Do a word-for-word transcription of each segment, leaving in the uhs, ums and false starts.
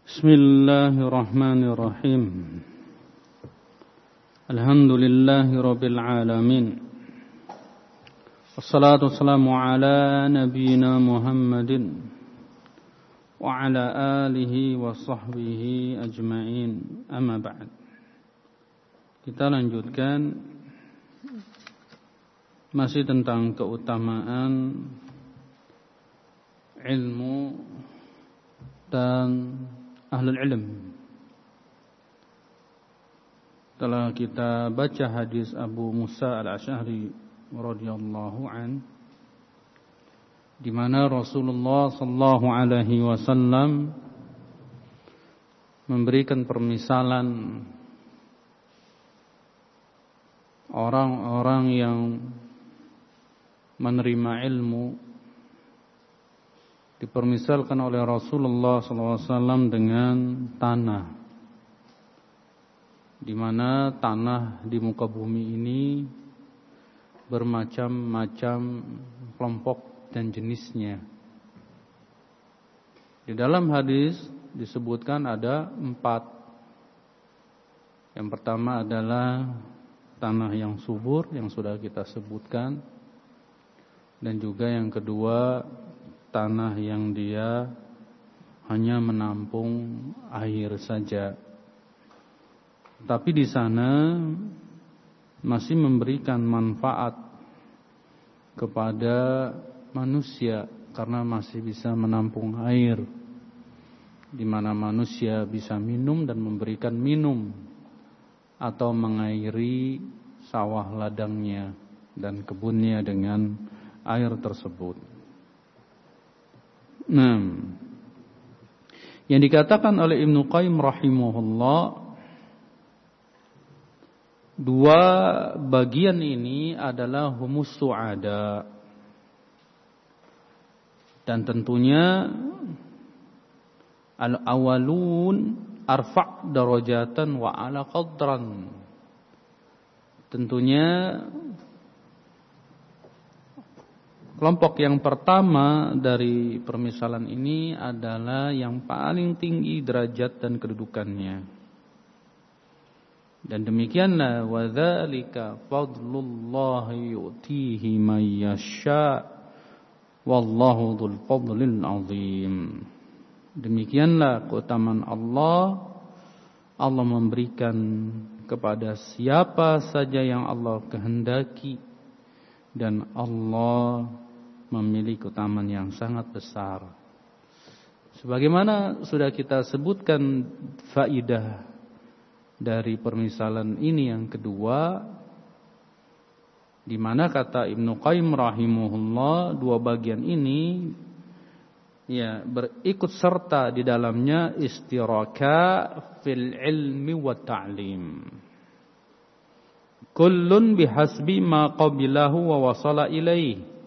Bismillahirrahmanirrahim. Alhamdulillahi rabbil alamin. Wassalatu wassalamu ala nabiyyina Muhammadin wa ala alihi wa sahbihi ajma'in. Amma ba'd. Kita lanjutkan masih tentang keutamaan ilmu dan ahlul ilm. Telah kita baca hadis Abu Musa al-Asy'ari radhiyallahu an, di mana Rasulullah sallallahu alaihi wasallam memberikan permisalan orang-orang yang menerima ilmu. Dipermisalkan oleh Rasulullah sallallahu alaihi wasallam dengan tanah, di mana tanah di muka bumi ini bermacam-macam kelompok dan jenisnya. Di dalam hadis disebutkan ada empat. Yang pertama adalah tanah yang subur yang sudah kita sebutkan, dan juga yang kedua tanah yang dia hanya menampung air saja, tapi di sana masih memberikan manfaat kepada manusia karena masih bisa menampung air, di mana manusia bisa minum dan memberikan minum atau mengairi sawah ladangnya dan kebunnya dengan air tersebut. Nah, yang dikatakan oleh Ibnu Qayyim rahimahullah, dua bagian ini adalah humus su'ada, dan tentunya al-awwalun arfa' darajatan wa ala qadran. Tentunya kelompok yang pertama dari permisalan ini adalah yang paling tinggi derajat dan kedudukannya. Dan demikianlah wa dzalika fadlullahi yu'tihi may yasha wallahu dzul fadlil azim. Demikianlah keutamaan Allah. Allah memberikan kepada siapa saja yang Allah kehendaki, dan Allah memiliki keutamaan yang sangat besar. Sebagaimana sudah kita sebutkan faidah dari permisalan ini yang kedua, di mana kata Ibnu Qayyim rahimahullah, dua bagian ini ya berikut serta di dalamnya istiraka fil ilmi wa ta'lim. Kullun bihasbi ma qabilahu wa wasala ilaih.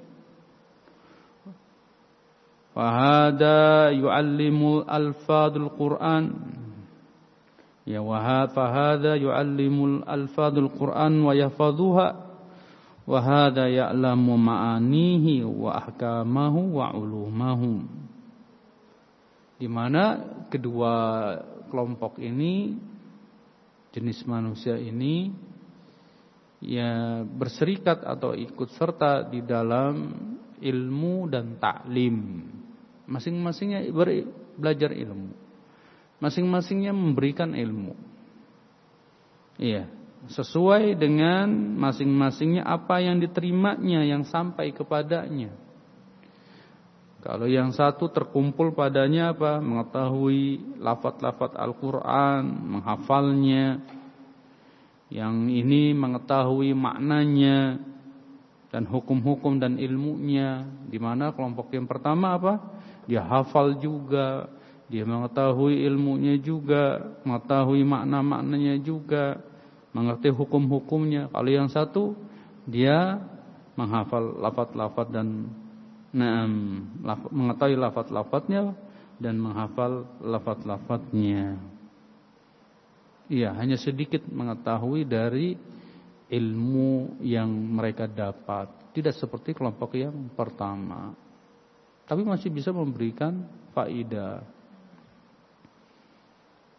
Fahada yu'allimu alfadul Qur'an. Ya fahada yu'allimu alfadul Qur'an wa yahfazuha. Wa hada ya'lamu ma'anihi wa ahkamahu wa ulumahu. Di mana kedua kelompok ini, jenis manusia ini, ya berserikat atau ikut serta di dalam ilmu dan taklim. Masing-masingnya ber- belajar ilmu, masing-masingnya memberikan ilmu. Iya, sesuai dengan masing-masingnya apa yang diterimanya, yang sampai kepadanya. Kalau yang satu terkumpul padanya apa? Mengetahui lafaz-lafaz Al-Quran, menghafalnya. Yang ini mengetahui maknanya dan hukum-hukum dan ilmunya. Di mana kelompok yang pertama apa? Dia hafal juga, dia mengetahui ilmunya juga, mengetahui makna-maknanya juga, mengerti hukum-hukumnya. Kalau yang satu, dia menghafal lafaz-lafaz dan Naam, laf- mengetahui lafaz-lafaznya dan menghafal lafaz-lafaznya. Iya, hanya sedikit mengetahui dari ilmu yang mereka dapat. Tidak seperti kelompok yang pertama, tapi masih bisa memberikan faidah.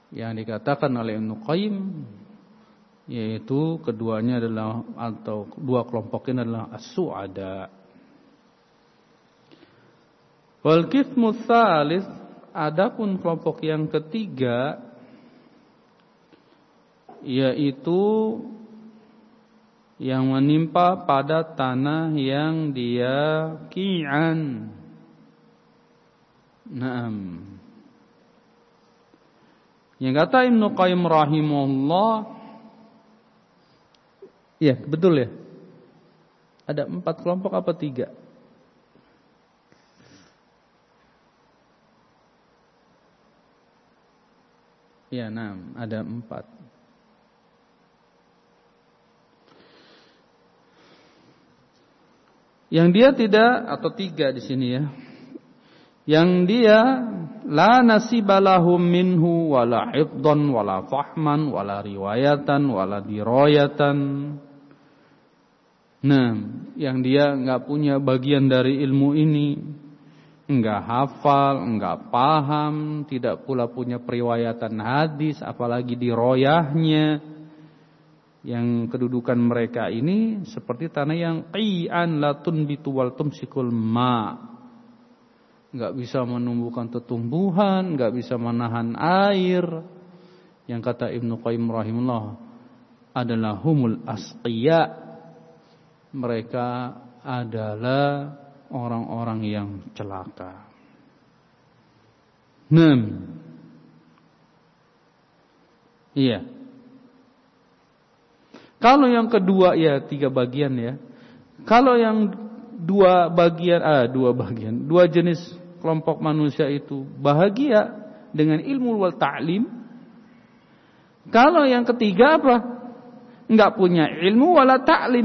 yang dikatakan oleh Ibnu Qayyim, yaitu keduanya adalah atau dua kelompok ini adalah as-su'ada. Wal qismu tsalits, adapun kelompok yang ketiga yaitu yang menimpa pada tanah yang dia qi'an. Naam. Yang kata Ibnu Qayyim rahimahullah, iya, betul ya. Ada empat kelompok apa tiga? Ya, enam. Ada empat. Yang dia tidak, atau tiga di sini ya. Yang dia la nasibalahum minhu wala hifdhan wala fahman wala riwayatan wala dirayatan. Nah, yang dia enggak punya bagian dari ilmu ini, enggak hafal, enggak paham, tidak pula punya periwayatan hadis, apalagi diroyahnya. Yang kedudukan mereka ini seperti tanah yang qi'an la tunbitu wal tumsikul ma. Enggak bisa menumbuhkan tumbuhan, enggak bisa menahan air. Yang kata Ibnu Qayyim rahimahullah adalah humul asqiya. Mereka adalah orang-orang yang celaka. enam. Iya. Kalau yang kedua ya tiga bagian ya. Kalau yang dua bagian ah dua bagian, dua jenis kelompok manusia itu bahagia dengan ilmu wal ta'lim. Kalau yang ketiga apa? Enggak punya ilmu wala ta'lim.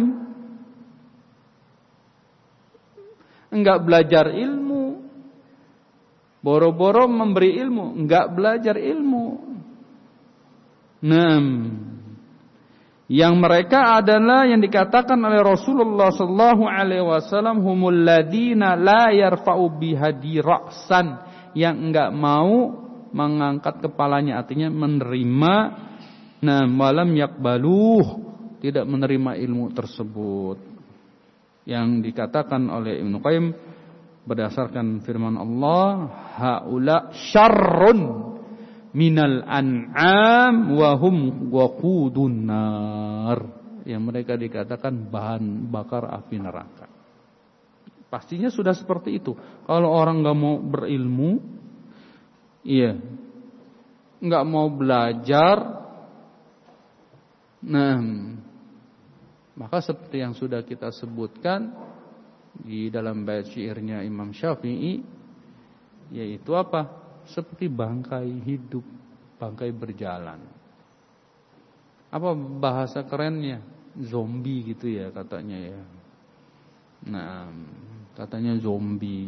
Enggak belajar ilmu. Boro-boro memberi ilmu, enggak belajar ilmu. enam. Yang mereka adalah yang dikatakan oleh Rasulullah sallallahu alaihi wasallam humul ladina la yarfa'u bihadi ra'san, yang enggak mau mengangkat kepalanya, artinya menerima, nah malam yakbaluh, tidak menerima ilmu tersebut. Yang dikatakan oleh Ibnu Qayyim berdasarkan firman Allah, haula syarrun minal an'am wa hum waqudun nar, yang mereka dikatakan bahan bakar api neraka. Pastinya sudah seperti itu. Kalau orang enggak mau berilmu, iya, enggak mau belajar, nah, maka seperti yang sudah kita sebutkan di dalam bait syairnya Imam Syafi'i, yaitu apa? Seperti bangkai hidup, bangkai berjalan. Apa bahasa kerennya? Zombie gitu ya katanya ya. Nah, katanya zombie.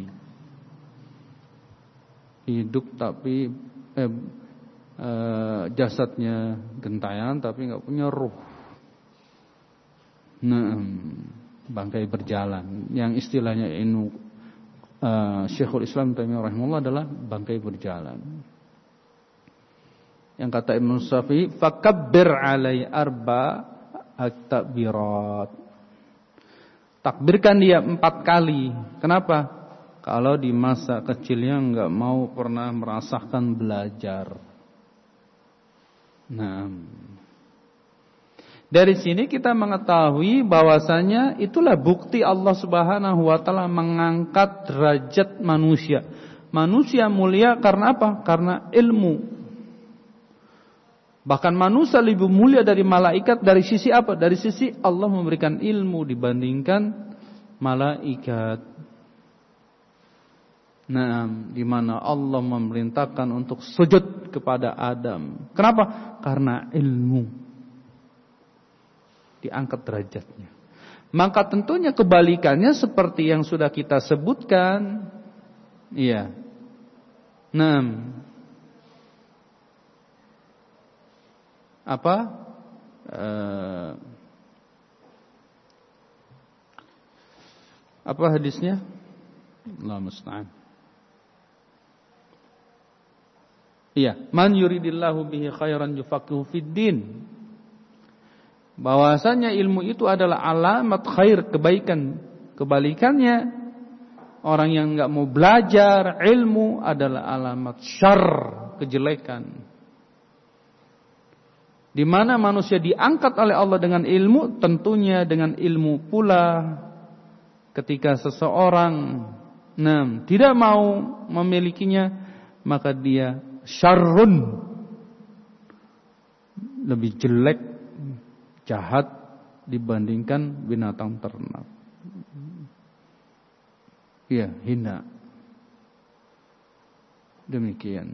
Hidup tapi eh, eh, jasadnya gentayangan tapi enggak punya ruh. Nah, bangkai berjalan. Yang istilahnya Ibnu Uh, Syekhul Islam Taimiyah rahimahullah adalah bangkai berjalan. Yang kata Ibnu Syafi'i, fakabbir alai arba at-takbirat. Takbirkan dia empat kali. Kenapa? Kalau di masa kecilnya enggak mau pernah merasakan belajar. Nah, dari sini kita mengetahui bahwasanya itulah bukti Allah Subhanahu wa taala mengangkat derajat manusia. Manusia mulia karena apa? Karena ilmu. Bahkan manusia lebih mulia dari malaikat dari sisi apa? Dari sisi Allah memberikan ilmu dibandingkan malaikat. Nah, di mana Allah memerintahkan untuk sujud kepada Adam. Kenapa? Karena ilmu. Diangkat derajatnya. Maka tentunya kebalikannya seperti yang sudah kita sebutkan. Iya. enam. Apa? Uh, apa hadisnya? Allah musta'an. Iya, man yuridillahu bihi khairan yufaqihu fid din. Bahwasanya ilmu itu adalah alamat khair, kebaikan. Kebalikannya, orang yang enggak mau belajar ilmu adalah alamat syarr, kejelekan. Di mana manusia diangkat oleh Allah dengan ilmu, tentunya dengan ilmu pula ketika seseorang nah, tidak mau memilikinya, maka dia syarrun, lebih jelek, jahat dibandingkan binatang ternak. Iya, hina. Demikian.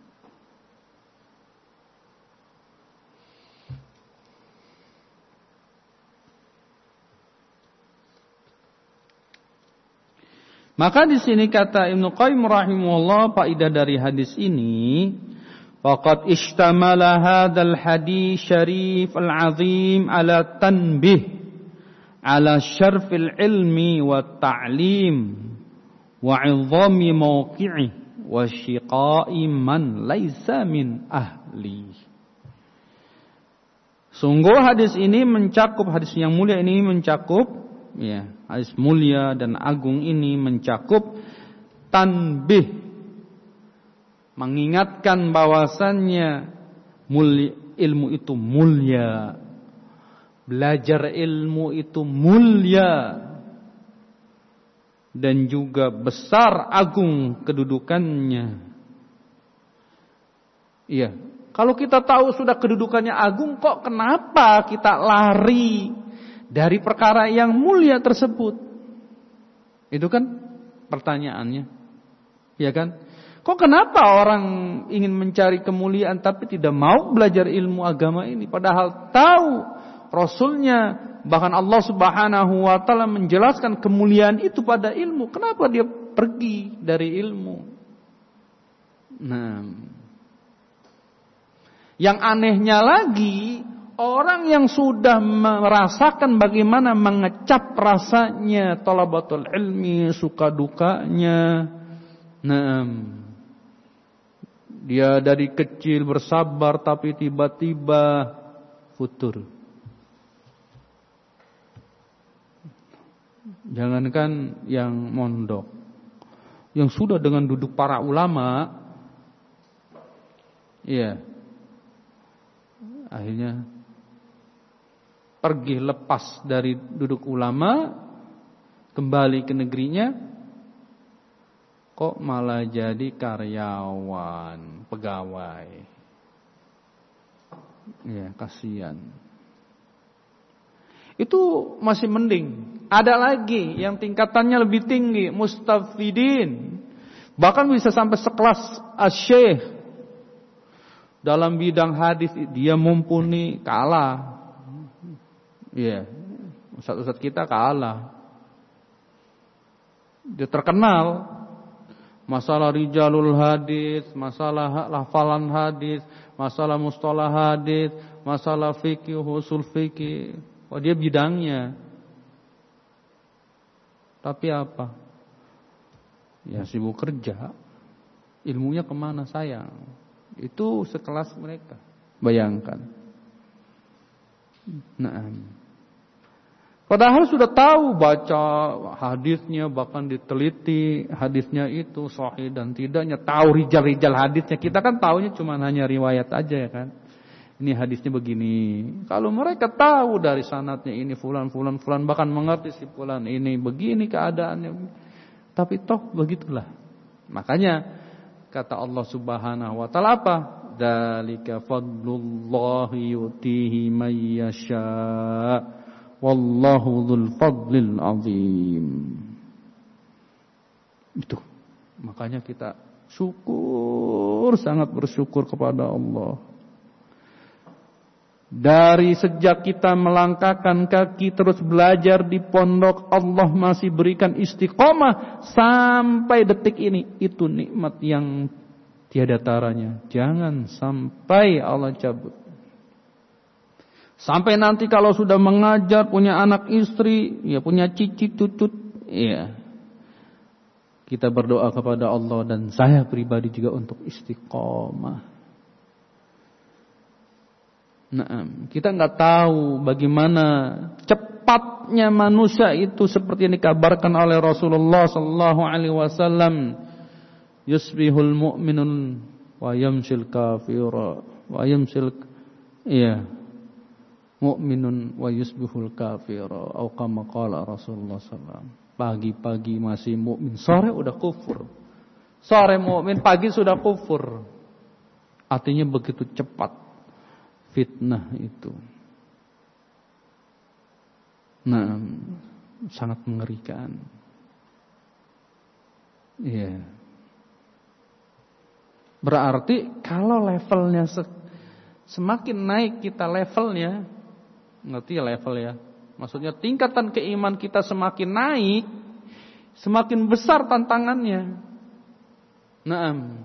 Maka di sini kata Ibnu Qayyim rahimahullah, faedah dari hadis ini, faqad ishtamala hadzal hadis syarif al-azim ala tanbih ala syarfil ilmi wa ta'lim wa 'idhami mawqi'i wa syiqa'i man laisa min ahli. Sungguh hadis ini mencakup, hadis yang mulia ini mencakup, ya, hadis mulia dan agung ini mencakup tanbih, mengingatkan bahwasannya mulia, ilmu itu mulia, belajar ilmu itu mulia, dan juga besar agung kedudukannya. Iya, kalau kita tahu sudah kedudukannya agung, kok kenapa kita lari dari perkara yang mulia tersebut? Itu kan pertanyaannya. Ya kan? Kok kenapa orang ingin mencari kemuliaan tapi tidak mau belajar ilmu agama ini? Padahal tahu Rasulnya, bahkan Allah Subhanahu wa taala menjelaskan kemuliaan itu pada ilmu. Kenapa dia pergi dari ilmu? Nah, yang anehnya lagi, orang yang sudah merasakan bagaimana mengecap rasanya talabatul ilmi, suka dukanya. Nah, dia dari kecil bersabar tapi tiba-tiba futur. Jangankan yang mondok, yang sudah dengan duduk para ulama, iya, akhirnya pergi lepas dari duduk ulama, kembali ke negerinya, kok malah jadi karyawan, pegawai. Ya, kasihan. Itu masih mending. Ada lagi yang tingkatannya lebih tinggi, mustafidin. Bahkan bisa sampai sekelas asy-syekh. Dalam bidang hadis dia mumpuni, kalah. Iya, yeah. Ustaz-ustaz kita kalah. Dia terkenal masalah rijalul hadis, masalah hafalan hadis, masalah mustalah hadis, masalah fikih, usul fikih. Oh, dia bidangnya. Tapi apa? Ya sibuk kerja. Ilmunya kemana sayang? Itu sekelas mereka. Bayangkan. Nah, padahal sudah tahu, baca hadisnya, bahkan diteliti hadisnya itu sahih dan tidaknya, tahu rijal-rijal hadisnya. Kita kan taunya cuma hanya riwayat aja ya kan. Ini hadisnya begini. Kalau mereka tahu dari sanadnya ini fulan fulan fulan, bahkan mengerti si fulan ini begini keadaannya. Tapi toh begitulah. Makanya kata Allah Subhanahu wa taala apa? Dzalika fadlullahi yutihi may yasha. Wallahu dzul fadlil azim. Itu. Makanya kita syukur, sangat bersyukur kepada Allah. Dari sejak kita melangkahkan kaki terus belajar di pondok, Allah masih berikan istiqomah sampai detik ini. Itu nikmat yang tiada taranya. Jangan sampai Allah cabut. Sampai nanti kalau sudah mengajar, punya anak istri, ya punya cicit cucut, ya Kita berdoa kepada Allah dan saya pribadi juga untuk istiqomah. Nah, kita nggak tahu bagaimana cepatnya manusia itu seperti yang dikabarkan oleh Rasulullah Sallallahu Alaihi Wasallam. Yusbihul mu'minun wa yamsil kafira wa yamsil iya mu'minun wa yusbihul kafira atau kama qala Rasulullah sallallahu alaihi wasallam. Pagi-pagi masih mukmin, sore udah kufur. Sore mukmin, pagi sudah kufur. Artinya begitu cepat fitnah itu. Nah, sangat mengerikan. Iya. Yeah. Berarti kalau levelnya se- semakin naik kita levelnya, ngerti ya level ya? Maksudnya tingkatan keiman kita semakin naik, semakin besar tantangannya. Naam.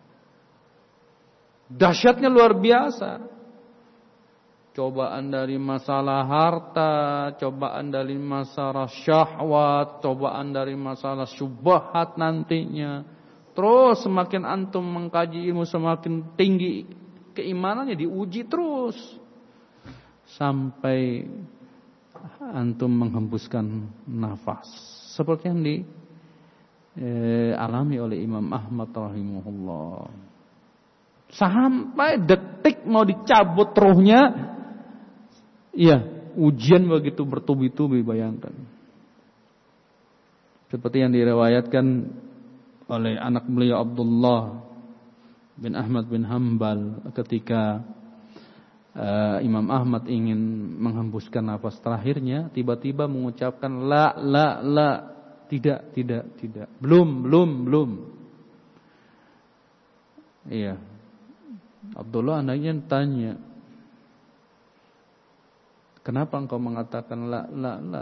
Dahsyatnya luar biasa. Cobaan dari masalah harta, cobaan dari masalah syahwat, cobaan dari masalah syubhat nantinya. Terus semakin antum mengkaji ilmu semakin tinggi keimanannya, diuji terus sampai antum menghembuskan nafas seperti yang dialami eh, oleh Imam Ahmad rahimahullah. Sampai detik mau dicabut ruhnya, iya, ujian begitu bertubi-tubi, bayangkan. Seperti yang diriwayatkan oleh anak beliau Abdullah bin Ahmad bin Hanbal ketika uh, Imam Ahmad ingin menghembuskan nafas terakhirnya, tiba-tiba mengucapkan la la la, tidak tidak tidak, belum belum belum. Iya. Abdullah anaknya tanya, kenapa engkau mengatakan la la la?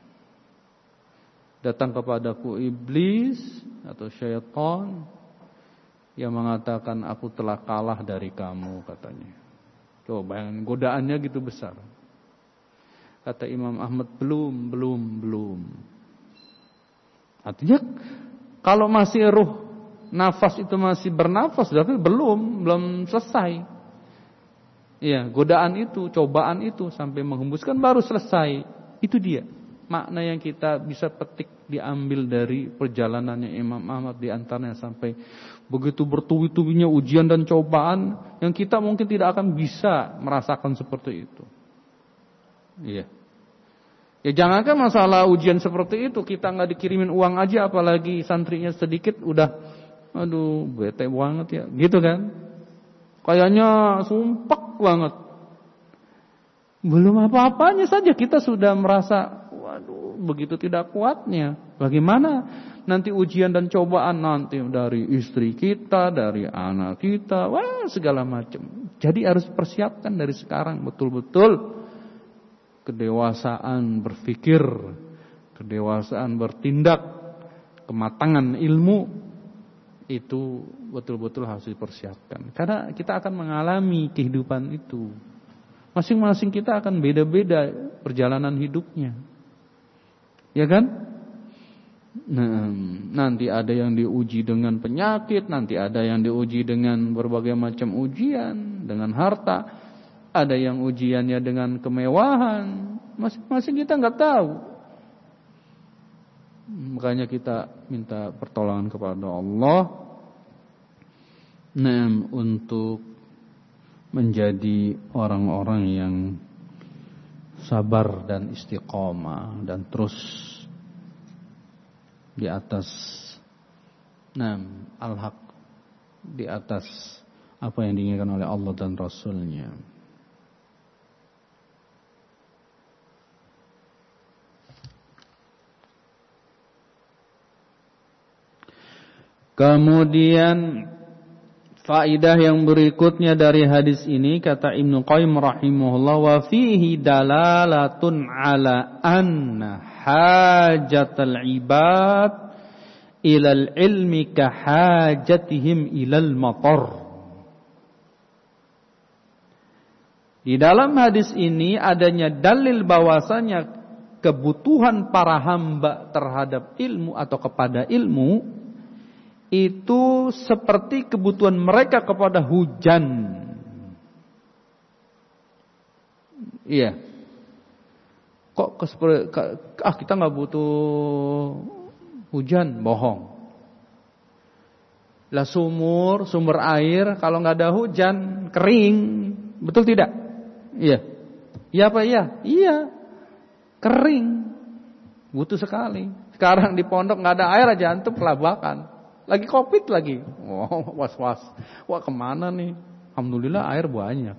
Datang kepadaku iblis atau syaitan yang mengatakan aku telah kalah dari kamu, katanya. Coba bayangin, godaannya gitu besar. Kata Imam Ahmad, belum, belum, belum. Artinya kalau masih ruh, nafas itu masih bernafas, tapi belum, belum selesai. Iya, godaan itu, cobaan itu sampai menghembuskan baru selesai. Itu dia makna yang kita bisa petik, diambil dari perjalanannya Imam Ahmad, di antaranya sampai begitu bertubi-tubinya ujian dan cobaan yang kita mungkin tidak akan bisa merasakan seperti itu. Iya. Ya jangankan masalah ujian seperti itu, kita nggak dikirimin uang aja, apalagi santrinya sedikit udah, aduh bete banget ya, gitu kan? Kayaknya sumpek banget. Belum apa-apanya saja kita sudah merasa, waduh, begitu tidak kuatnya. Bagaimana nanti ujian dan cobaan nanti dari istri kita, dari anak kita, wah segala macam. Jadi harus persiapkan dari sekarang betul-betul kedewasaan berpikir, kedewasaan bertindak, kematangan ilmu itu betul-betul harus dipersiapkan. Karena kita akan mengalami kehidupan itu. Masing-masing kita akan beda-beda perjalanan hidupnya. Ya kan? Nah, nanti ada yang diuji dengan penyakit, nanti ada yang diuji dengan berbagai macam ujian, dengan harta, ada yang ujiannya dengan kemewahan. Masing-masing kita nggak tahu. Makanya kita minta pertolongan kepada Allah, nah, untuk menjadi orang-orang yang sabar dan istiqomah dan terus di atas nam al-haq, di atas apa yang diinginkan oleh Allah dan Rasulnya. Kemudian faidah yang berikutnya dari hadis ini, kata Ibnu Qayyim rahimahullah, wa fihi dalalatun ala anna hajatal ibad ilal ilmi ka hajatihim ilal matar. Di dalam hadis ini adanya dalil bahwasanya kebutuhan para hamba terhadap ilmu atau kepada ilmu itu seperti kebutuhan mereka kepada hujan. Iya. Kok ke, ah kita nggak butuh hujan, bohong. Lah sumur, sumber air kalau nggak ada hujan kering, betul tidak? Iya. Iya apa iya? Iya. Kering. Butuh sekali. Sekarang di pondok nggak ada air aja antum kelabakan. Lagi Covid lagi. Oh, was-was. Wah, kemana nih? Alhamdulillah air banyak.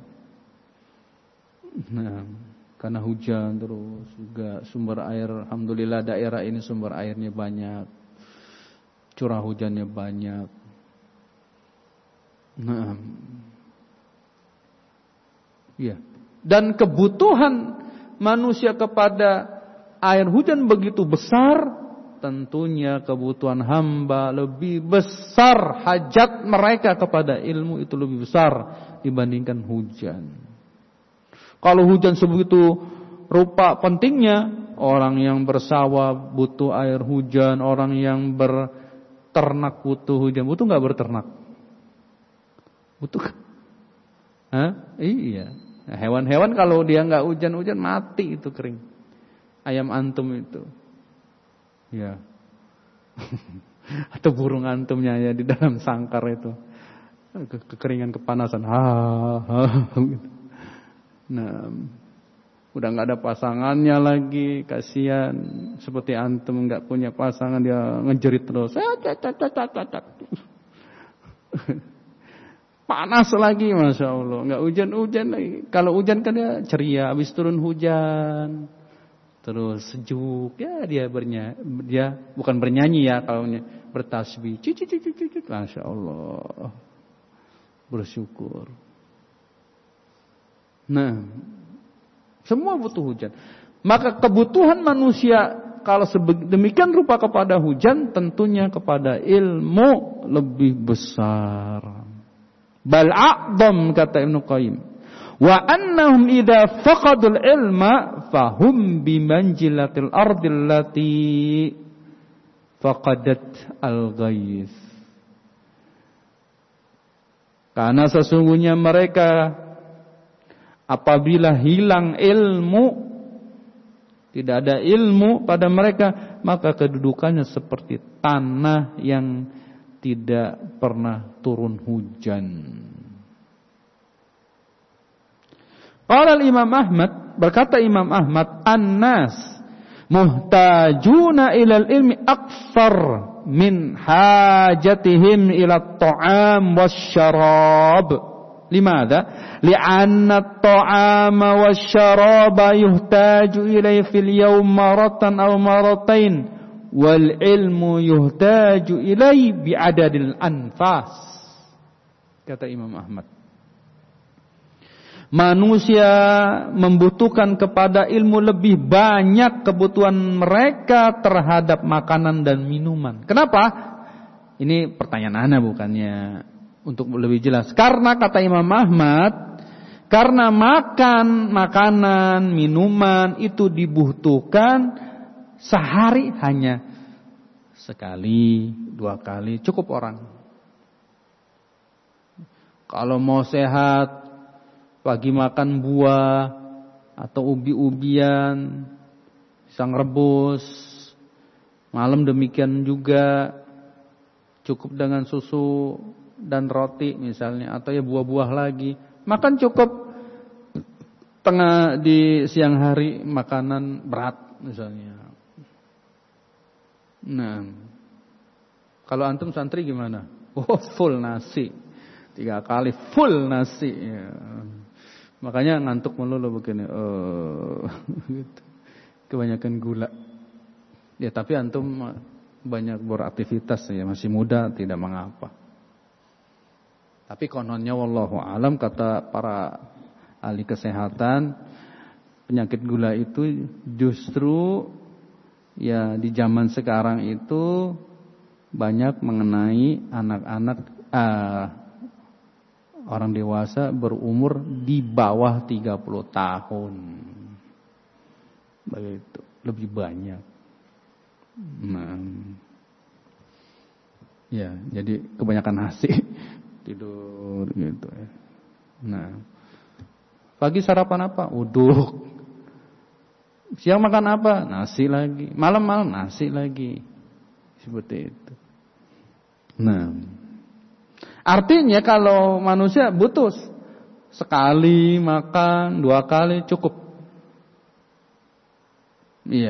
Nah, karena hujan terus juga sumber air, alhamdulillah daerah ini sumber airnya banyak. Curah hujannya banyak. Nah. Iya. Dan kebutuhan manusia kepada air hujan begitu besar, tentunya kebutuhan hamba lebih besar, hajat mereka kepada ilmu itu lebih besar dibandingkan hujan. Kalau hujan sebegitu rupa pentingnya, orang yang bersawah butuh air hujan, orang yang berternak butuh hujan. Butuh nggak berternak? Butuh? Hah? Iya. Nah, hewan-hewan kalau dia nggak hujan-hujan mati itu kering. Ayam antum itu. Ya. Atau burung antumnya ya di dalam sangkar itu. Ke kekeringan kepanasan. Ha, ha, gitu. Nah, udah nggak ada pasangannya lagi, kasihan. Seperti antum nggak punya pasangan dia ngejerit terus. Panas lagi, masya Allah. Nggak hujan-hujan lagi. Kalau hujan kan dia ceria, habis turun hujan. Terus sejuk, ya dia bernyanyi, dia bukan bernyanyi ya, kalau bertasbih, cuci cuci cuci, masya Allah, bersyukur. Nah, semua butuh hujan. Maka kebutuhan manusia kalau demikian rupa kepada hujan, tentunya kepada ilmu lebih besar. Bal a'dham, kata Ibnu Qayyim. Wa annahum idza faqadul ilma fahum bimanjilatil ardil lati faqadat al-ghais. Karena sesungguhnya mereka apabila hilang ilmu, tidak ada ilmu pada mereka, maka kedudukannya seperti tanah yang tidak pernah turun hujan. Qala al-Imam Ahmad, berkata Imam Ahmad, an-nas muhtajuna ilal ilmi aktsar min hajatihim ila at-ta'am wasyarab. Limadha? Li'anna at-ta'ama wasyaraba yuhtaju ilayhi fil yawm maratan aw maratain wal ilmu yuhtaju ilayhi bi'adadil anfas. Kata Imam Ahmad, manusia membutuhkan kepada ilmu lebih banyak kebutuhan mereka terhadap makanan dan minuman. Kenapa? Ini pertanyaan ana bukannya untuk lebih jelas. Karena kata Imam Ahmad, karena makan, makanan, minuman itu dibutuhkan sehari hanya sekali, dua kali cukup orang. Kalau mau sehat, pagi makan buah atau ubi-ubian, pisang rebus. Malam demikian juga, cukup dengan susu dan roti misalnya, atau ya buah-buah lagi. Makan cukup. Tengah di siang hari makanan berat misalnya. Nah, kalau antum santri gimana? Oh, full nasi. Tiga kali full nasi ya. Makanya ngantuk melulu begini, oh, gitu. Kebanyakan gula. Ya tapi antum banyak beraktivitas ya, masih muda, tidak mengapa. Tapi kononnya wallahu alam, kata para ahli kesehatan, penyakit gula itu justru ya di zaman sekarang itu banyak mengenai anak-anak uh, orang dewasa berumur di bawah tiga puluh tahun. Begitu, lebih banyak. Nah, Ya, jadi kebanyakan nasi tidur gitu ya. Nah, pagi sarapan apa? Uduk. Siang makan apa? Nasi lagi. Malam-malam nasi lagi. Seperti itu. Nah, artinya kalau manusia butuh sekali makan, dua kali cukup. Iya.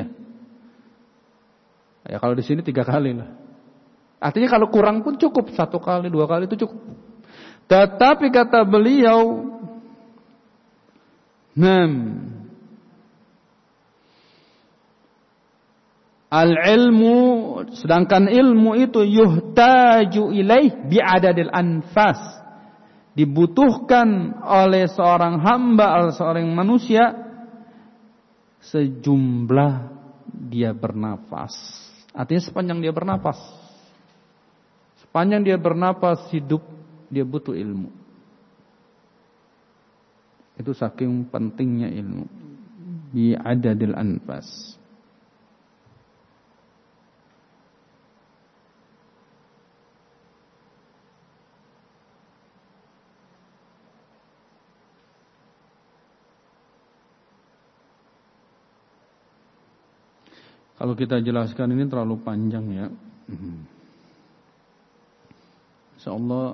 Ya kalau di sini tiga kali lah. Artinya kalau kurang pun cukup, satu kali, dua kali itu cukup. Tetapi kata beliau, nam, al-ilmu, sedangkan ilmu itu yuhtaju ilaih bi'adadil anfas, dibutuhkan oleh seorang hamba, oleh seorang manusia sejumlah dia bernafas. Artinya sepanjang dia bernafas, sepanjang dia bernafas hidup, dia butuh ilmu. Itu saking pentingnya ilmu. Bi'adadil anfas. Kalau kita jelaskan ini terlalu panjang ya. Insyaallah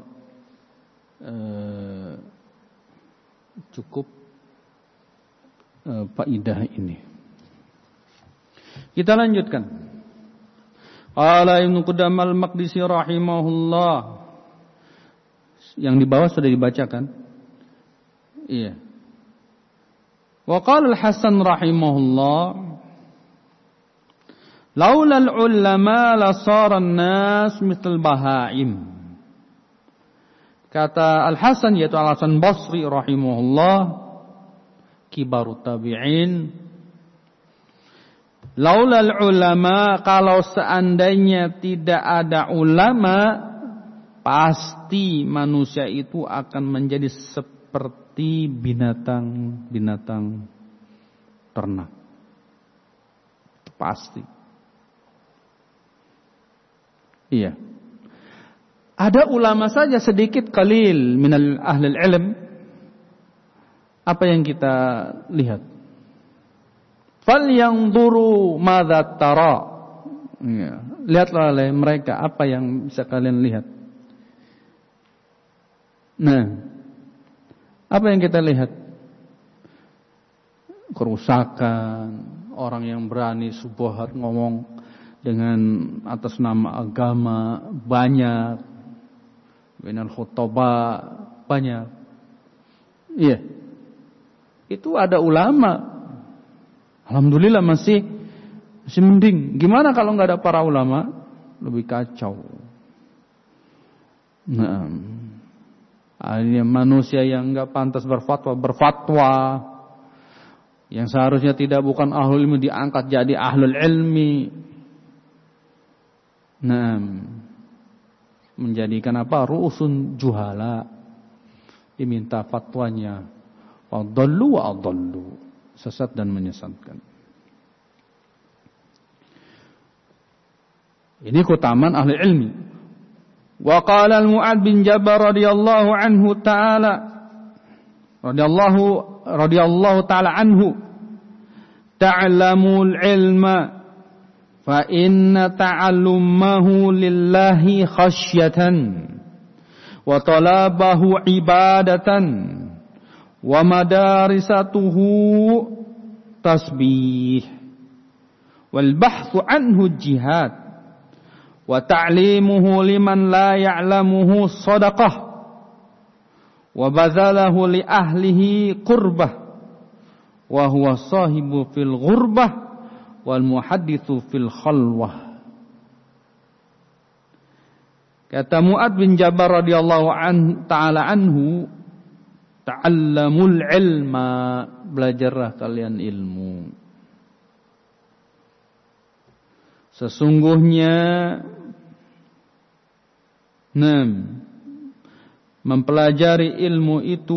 eh, cukup eh, faidah ini. Kita lanjutkan. Qala Ibnu Qudam al-Maqdisi rahimahullah. Yang di bawah sudah dibacakan. Iya. Wa qala al-Hasan rahimahullah, laula al-ulama la sara an-nas mithl bahaim. Kata Al-Hasan, yaitu Al-Hasan Basri rahimahullah, kibarut tabi'in, laula al-ulama, kalau seandainya tidak ada ulama, pasti manusia itu akan menjadi seperti binatang-binatang ternak. Pasti. Iya. Ada ulama saja sedikit qalil minal ahlil ilm. Apa yang kita lihat? Falyanzuru madza tara. Ya. Lihatlah oleh mereka apa yang bisa kalian lihat. Nah, apa yang kita lihat? Kerusakan, orang yang berani subuhat ngomong dengan atas nama agama banyak. Binal khutbah banyak. Iya. Itu ada ulama. Alhamdulillah masih masih mending. Gimana kalau enggak ada para ulama? Lebih kacau. Nah, ada manusia yang enggak pantas berfatwa berfatwa. Yang seharusnya tidak bukan ahlul ilmi diangkat jadi ahlul ilmi. Nah, menjadikan apa? Ru'usun juhala. Diminta fatwanya. Fadallu wa adallu. Sesat dan menyesatkan. Ini keutamaan ahli ilmi. Wa qala al-Mu'ad bin Jabal radhiyallahu anhu ta'ala radhiyallahu radhiyallahu ta'ala anhu, ta'lamul ilma fa inna ta'allumahu lillahi khasyatan wa talabahu ibadatan wa madarisatuhu tasbih wal bahthu anhu jihad wa ta'limuhu liman la ya'lamuhu sadaqah wa bazalahu li ahlihi qurbah wa huwa sahibu fil ghurbah wal muhadditsu fil khalwah. Kata Mu'ad bin Jabal radhiyallahu an, ta'ala anhu, ta'allamul ilma, belajarlah kalian ilmu. Sesungguhnya nah, mempelajari ilmu itu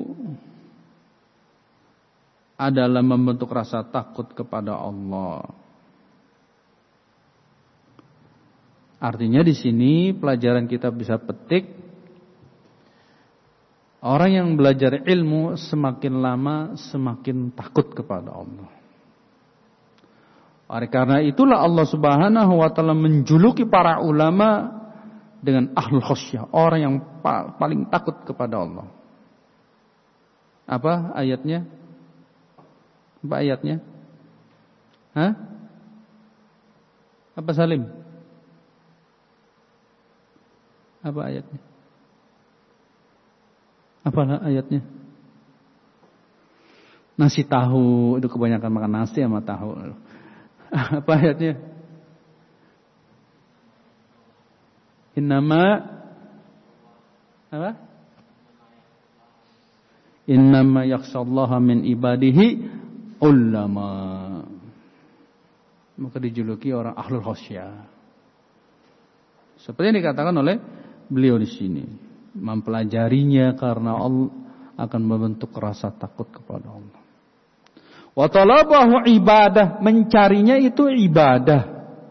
adalah membentuk rasa takut kepada Allah. Artinya di sini pelajaran kita bisa petik, orang yang belajar ilmu semakin lama semakin takut kepada Allah. Oleh karena itulah Allah Subhanahu wa taala menjuluki para ulama dengan ahlul khasyah, orang yang paling takut kepada Allah. Apa ayatnya? Apa ayatnya? Hah? Apa Salim? Apa ayatnya? Apa ayatnya? Nasi tahu, itu kebanyakan makan nasi sama tahu. Apa ayatnya? Innama apa? Innama yakhshallaha min ibadihi ulama. Maka dijuluki orang ahlul khasyah. Seperti yang dikatakan oleh beliau di sini, mempelajarinya karena Allah akan membentuk rasa takut kepada Allah. Wa talabahu ibadah, mencarinya itu ibadah.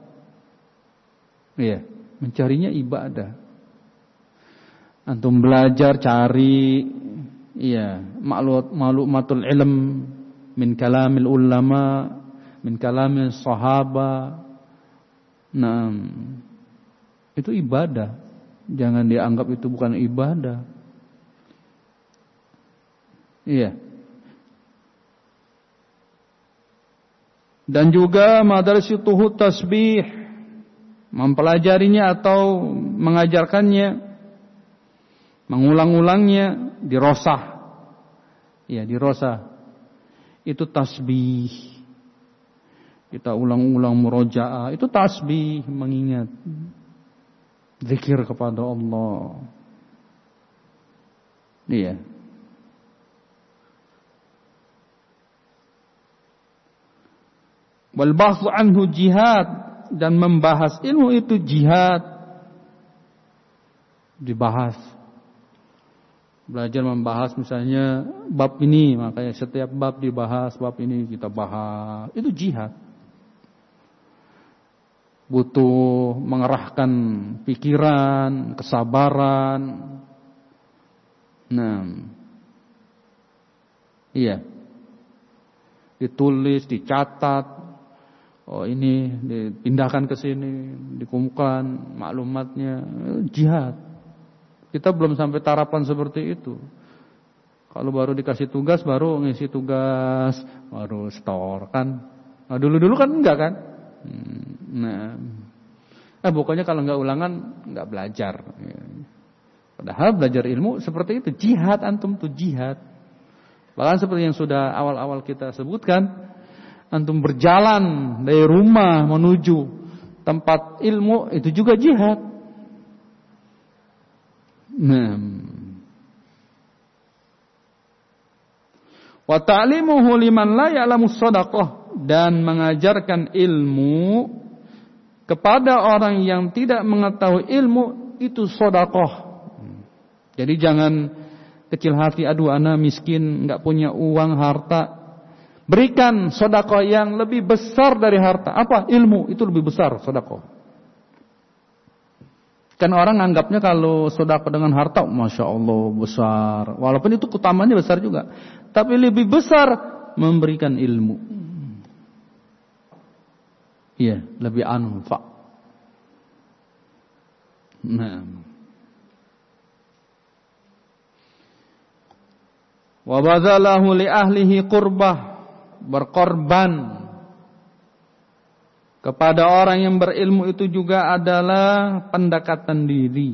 Iya, mencarinya ibadah. Antum belajar cari, iya, maklum maklumatul ilm min kalamil ulama, min kalamil sahaba. Nah, itu ibadah. Jangan dianggap itu bukan ibadah. Iya. Dan juga madrasatuhu tasbih, mempelajarinya atau mengajarkannya, mengulang-ulangnya, dirosah. Ya, dirosah. Itu tasbih. Kita ulang-ulang murojaah, itu tasbih, mengingat zikir kepada Allah. Iya. Wal bahthu anhu jihad, dan membahas ilmu itu jihad. Dibahas. Belajar membahas misalnya bab ini, makanya setiap bab dibahas, bab ini kita bahas. Itu jihad. Butuh mengerahkan pikiran, kesabaran. Nah, iya. Ditulis, dicatat. Oh ini dipindahkan ke sini, dikumpulkan maklumatnya, jihad. Kita belum sampai tarapan seperti itu. Kalau baru dikasih tugas, baru ngisi tugas, baru store kan. Nah, dulu-dulu kan enggak kan? Nah, eh pokoknya kalau enggak ulangan, enggak belajar. Padahal belajar ilmu seperti itu, jihad, antum tuh jihad. Bahkan seperti yang sudah awal-awal kita sebutkan, antum berjalan dari rumah menuju tempat ilmu, itu juga jihad. Nah, wa ta'limuhu liman la ya'lamu shadaqah, dan mengajarkan ilmu kepada orang yang tidak mengetahui ilmu itu sedekah. Jadi jangan kecil hati, aduh ana miskin, enggak punya uang, harta. Berikan sedekah yang lebih besar dari harta. Apa? Ilmu itu lebih besar sedekah. Kan orang anggapnya kalau sedekah dengan harta, masya Allah besar. Walaupun itu utamanya besar juga, tapi lebih besar memberikan ilmu. Iya, lebih anfa. Nah, wa badzalahu li ahlihi qurbah, berkorban kepada orang yang berilmu itu juga adalah pendekatan diri.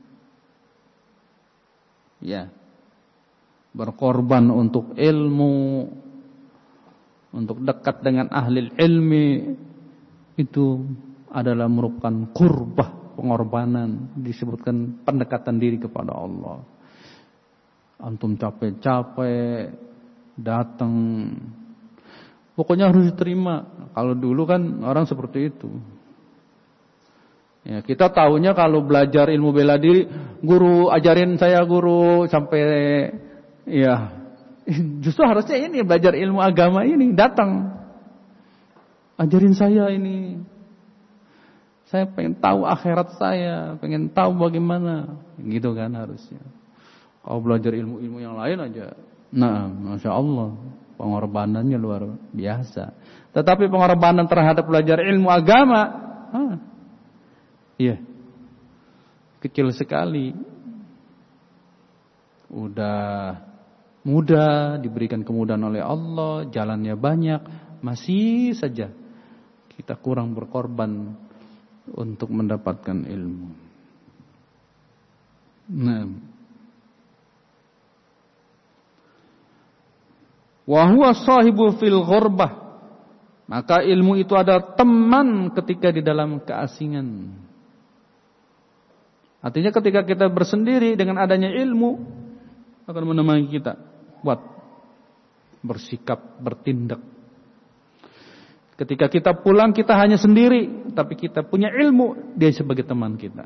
Ya. Berkorban untuk ilmu, untuk dekat dengan ahli ilmi, itu adalah merupakan qurbah, pengorbanan, disebutkan pendekatan diri kepada Allah. Antum capek-capek datang, pokoknya harus diterima. Kalau dulu kan orang seperti itu. Ya, kita tahunya kalau belajar ilmu bela diri, guru ajarin saya guru sampai ya. Justru harusnya ini belajar ilmu agama ini datang. Ajarin saya ini. Saya pengen tahu akhirat saya, pengen tahu bagaimana. Gitu kan harusnya. Kalau belajar ilmu-ilmu yang lain aja, nah, Masya Allah, pengorbanannya luar biasa. Tetapi pengorbanan terhadap belajar ilmu agama, ah, iya, kecil sekali. Udah mudah, diberikan kemudahan oleh Allah, jalannya banyak, masih saja kita kurang berkorban untuk mendapatkan ilmu. Nah, wa huwa sahibu fil ghurbah, maka ilmu itu adalah teman ketika di dalam keasingan. Artinya ketika kita bersendiri dengan adanya ilmu akan menemani kita buat bersikap, bertindak. Ketika kita pulang kita hanya sendiri, tapi kita punya ilmu, dia sebagai teman kita.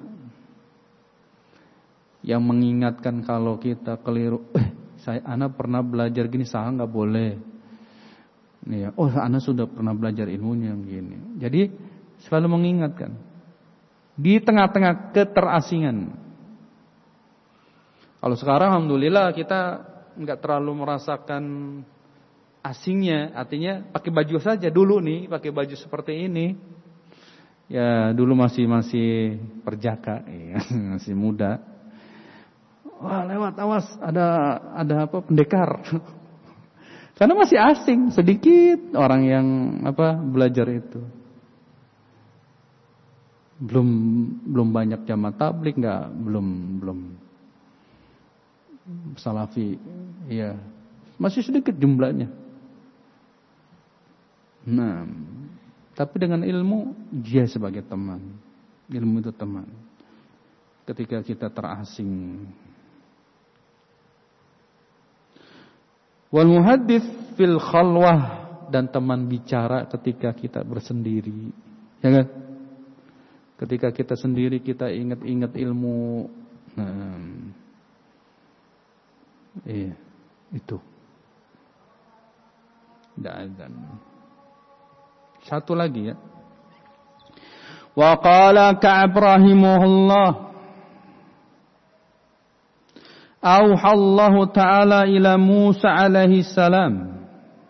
Yang mengingatkan kalau kita keliru, eh, saya anak pernah belajar gini, saya nggak boleh. Ya, oh, anak sudah pernah belajar ilmunya yang gini. Jadi selalu mengingatkan. Di tengah-tengah keterasingan. Kalau sekarang alhamdulillah kita nggak terlalu merasakan asingnya, artinya pakai baju saja dulu nih, pakai baju seperti ini. Ya dulu masih masih perjaka, ya, masih muda. Wah lewat, awas ada ada apa pendekar. Karena masih asing, sedikit orang yang apa belajar itu. Belum belum banyak jamaah tabligh, nggak belum belum salafi, ya masih sedikit jumlahnya. Nah, tapi dengan ilmu dia sebagai teman. Ilmu itu teman. Ketika kita terasing. Wal muhaddits fil khalwah, dan teman bicara ketika kita bersendiri. Ya kan? Ketika kita sendiri kita ingat-ingat ilmu. Nah, iya, itu. Tidak ada. Satu lagi ya. Wa qala Ka'ab rahimahullah, auha Allah Ta'ala ila Musa alaihi salam.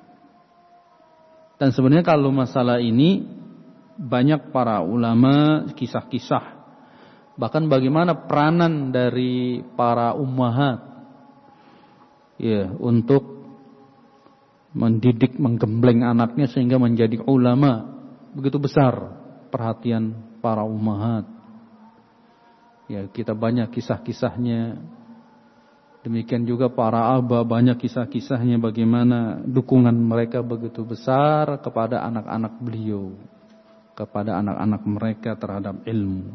Dan sebenarnya kalau masalah ini banyak para ulama kisah-kisah, bahkan bagaimana peranan dari para ummahat ya untuk mendidik, menggembleng anaknya sehingga menjadi ulama. Begitu besar perhatian para ummahat. Ya, kita banyak kisah-kisahnya. Demikian juga para aba, banyak kisah-kisahnya bagaimana dukungan mereka begitu besar kepada anak-anak beliau, kepada anak-anak mereka terhadap ilmu.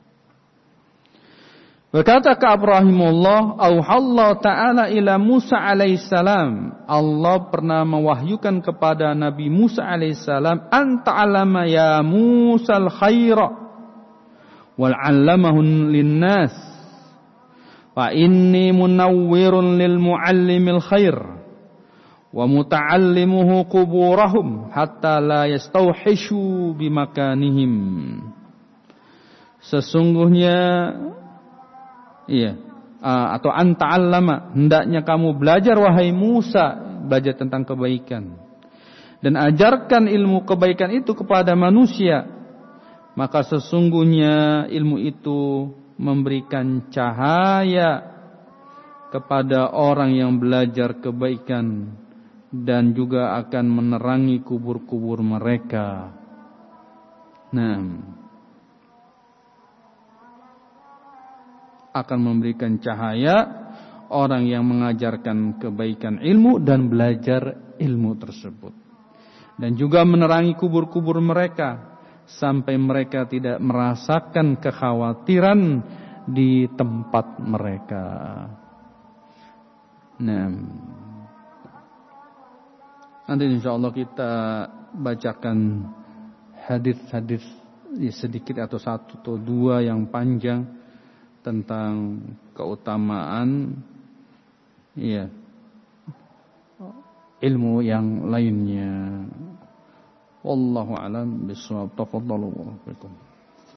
Berkata Ka'ab rahimahullah, auhallahu ta'ala ila Musa alaihissalam, Allah pernah mewahyukan kepada Nabi Musa alaihissalam, anta alama ya Musa al-khaira wal 'allamahu lin-nas wa inni munawwirun lil muallimil khair wa muta'allimuhu quburahum hatta la yastauhishu bimakanihim. Sesungguhnya iya, uh, atau anta'allama, hendaknya kamu belajar wahai Musa, belajar tentang kebaikan dan ajarkan ilmu kebaikan itu kepada manusia, maka sesungguhnya ilmu itu memberikan cahaya kepada orang yang belajar kebaikan dan juga akan menerangi kubur-kubur mereka. Nah, akan memberikan cahaya orang yang mengajarkan kebaikan ilmu dan belajar ilmu tersebut. Dan juga menerangi kubur-kubur mereka sampai mereka tidak merasakan kekhawatiran di tempat mereka. Nah, nanti insyaallah kita bacakan hadis-hadis sedikit atau satu atau dua yang panjang tentang keutamaan ya ilmu yang lainnya. Wallahu a'lam bishawab. Tafadhalu.